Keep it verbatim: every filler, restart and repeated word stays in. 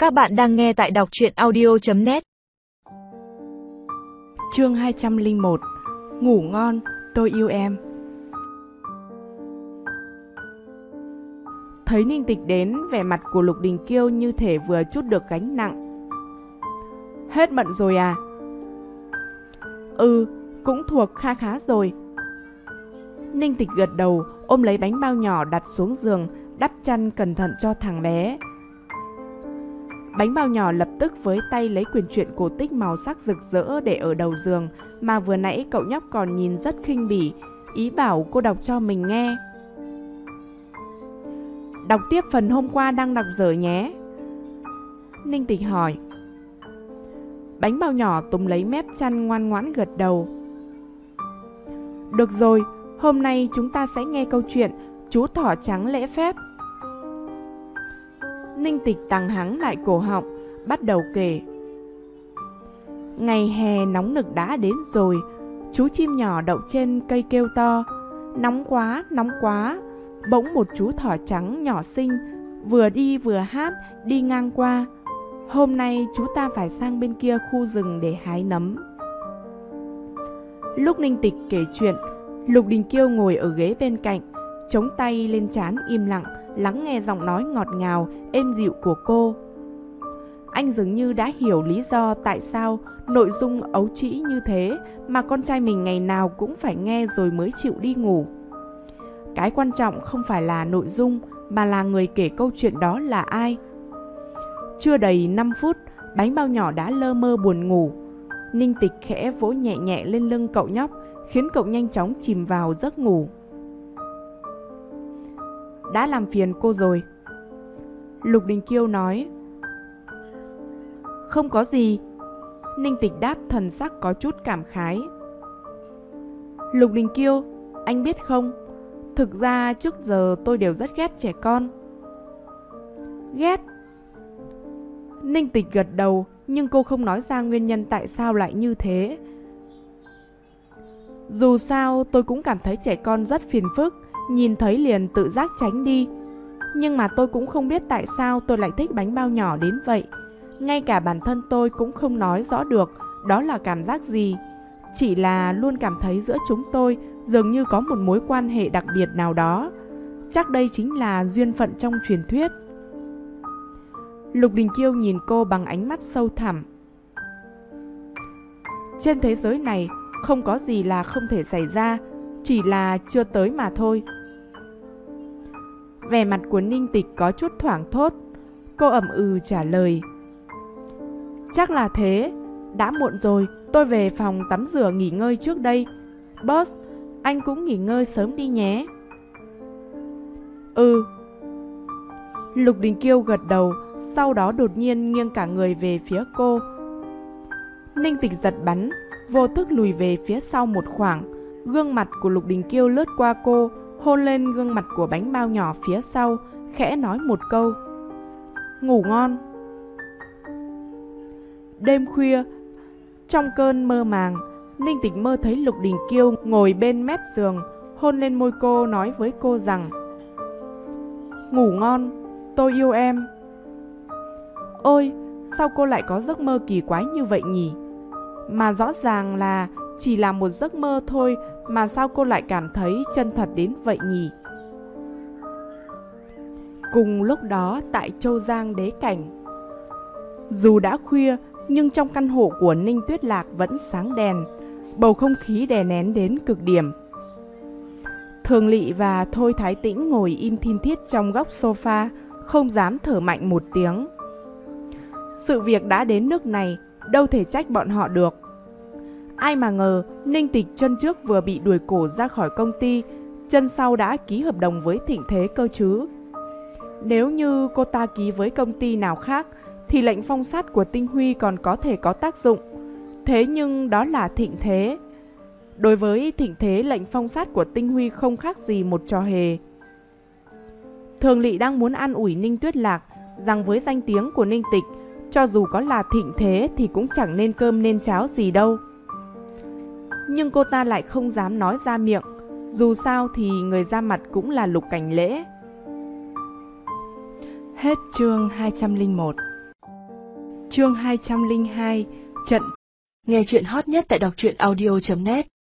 Các bạn đang nghe tại đọc truyện audio chấm net. Chương hai trăm lẻ một. Ngủ ngon, tôi yêu em. Thấy Ninh Tịch đến, vẻ mặt của Lục Đình Kiêu như thể vừa trút được gánh nặng. Hết bận rồi à? Ừ, cũng thuộc kha khá rồi. Ninh Tịch gật đầu, ôm lấy bánh bao nhỏ đặt xuống giường, đắp chăn cẩn thận cho thằng bé. Bánh bao nhỏ lập tức với tay lấy quyển truyện cổ tích màu sắc rực rỡ để ở đầu giường, mà vừa nãy cậu nhóc còn nhìn rất khinh bỉ, ý bảo cô đọc cho mình nghe. Đọc tiếp phần hôm qua đang đọc dở nhé. Ninh Tịch hỏi. Bánh bao nhỏ túm lấy mép chăn ngoan ngoãn gật đầu. Được rồi, hôm nay chúng ta sẽ nghe câu chuyện Chú thỏ trắng lễ phép. Ninh Tịch tằng hắng lại cổ họng, bắt đầu kể. Ngày hè nóng nực đã đến rồi, chú chim nhỏ đậu trên cây kêu to. Nóng quá, nóng quá. Bỗng một chú thỏ trắng nhỏ xinh, vừa đi vừa hát, đi ngang qua. Hôm nay chú ta phải sang bên kia khu rừng để hái nấm. Lúc Ninh Tịch kể chuyện, Lục Đình Kiêu ngồi ở ghế bên cạnh, chống tay lên trán im lặng, lắng nghe giọng nói ngọt ngào, êm dịu của cô. Anh dường như đã hiểu lý do tại sao nội dung ấu trĩ như thế mà con trai mình ngày nào cũng phải nghe rồi mới chịu đi ngủ. Cái quan trọng không phải là nội dung, mà là người kể câu chuyện đó là ai. Chưa đầy năm phút, bánh bao nhỏ đã lơ mơ buồn ngủ. Ninh Tịch khẽ vỗ nhẹ nhẹ lên lưng cậu nhóc, khiến cậu nhanh chóng chìm vào giấc ngủ. Đã làm phiền cô rồi, Lục Đình Kiêu nói. Không có gì, Ninh Tịch đáp thần sắc có chút cảm khái. Lục Đình Kiêu, anh biết không, thực ra trước giờ tôi đều rất ghét trẻ con. Ghét? Ninh Tịch gật đầu, nhưng cô không nói ra nguyên nhân tại sao lại như thế. Dù sao tôi cũng cảm thấy trẻ con rất phiền phức, nhìn thấy liền tự giác tránh đi. Nhưng mà tôi cũng không biết tại sao tôi lại thích bánh bao nhỏ đến vậy. Ngay cả bản thân tôi cũng không nói rõ được đó là cảm giác gì. Chỉ là luôn cảm thấy giữa chúng tôi dường như có một mối quan hệ đặc biệt nào đó. Chắc đây chính là duyên phận trong truyền thuyết. Lục Đình Kiêu nhìn cô bằng ánh mắt sâu thẳm. Trên thế giới này không có gì là không thể xảy ra, chỉ là chưa tới mà thôi. Vẻ mặt của Ninh Tịch có chút thoảng thốt. Cô ậm ừ trả lời. Chắc là thế. Đã muộn rồi, tôi về phòng tắm rửa nghỉ ngơi trước đây. Boss, anh cũng nghỉ ngơi sớm đi nhé. Ừ. Lục Đình Kiêu gật đầu, sau đó đột nhiên nghiêng cả người về phía cô. Ninh Tịch giật bắn, vô thức lùi về phía sau một khoảng. Gương mặt của Lục Đình Kiêu lướt qua cô, hôn lên gương mặt của bánh bao nhỏ phía sau, khẽ nói một câu. Ngủ ngon. Đêm khuya, trong cơn mơ màng, Ninh Tịch mơ thấy Lục Đình Kiêu ngồi bên mép giường, hôn lên môi cô, nói với cô rằng ngủ ngon, tôi yêu em. Ôi, sao cô lại có giấc mơ kỳ quái như vậy nhỉ? Mà rõ ràng là chỉ là một giấc mơ thôi, mà sao cô lại cảm thấy chân thật đến vậy nhỉ? Cùng lúc đó tại Châu Giang Đế Cảnh, dù đã khuya nhưng trong căn hộ của Ninh Tuyết Lạc vẫn sáng đèn, bầu không khí đè nén đến cực điểm. Thường Lị và Thôi Thái Tĩnh ngồi im thin thiết trong góc sofa, không dám thở mạnh một tiếng. Sự việc đã đến nước này, đâu thể trách bọn họ được. Ai mà ngờ Ninh Tịch chân trước vừa bị đuổi cổ ra khỏi công ty, chân sau đã ký hợp đồng với Thịnh Thế cơ chứ. Nếu như cô ta ký với công ty nào khác thì lệnh phong sát của Tinh Huy còn có thể có tác dụng. Thế nhưng đó là Thịnh Thế. Đối với Thịnh Thế, lệnh phong sát của Tinh Huy không khác gì một trò hề. Thường Lị đang muốn an ủi Ninh Tuyết Lạc rằng với danh tiếng của Ninh Tịch, cho dù có là Thịnh Thế thì cũng chẳng nên cơm nên cháo gì đâu. Nhưng cô ta lại không dám nói ra miệng. Dù sao thì người ra mặt cũng là Lục Cảnh Lễ. Hết chương hai trăm lẻ một. Chương hai trăm lẻ hai, trận. Nghe chuyện hot nhất tại đọc truyện audio chấm net.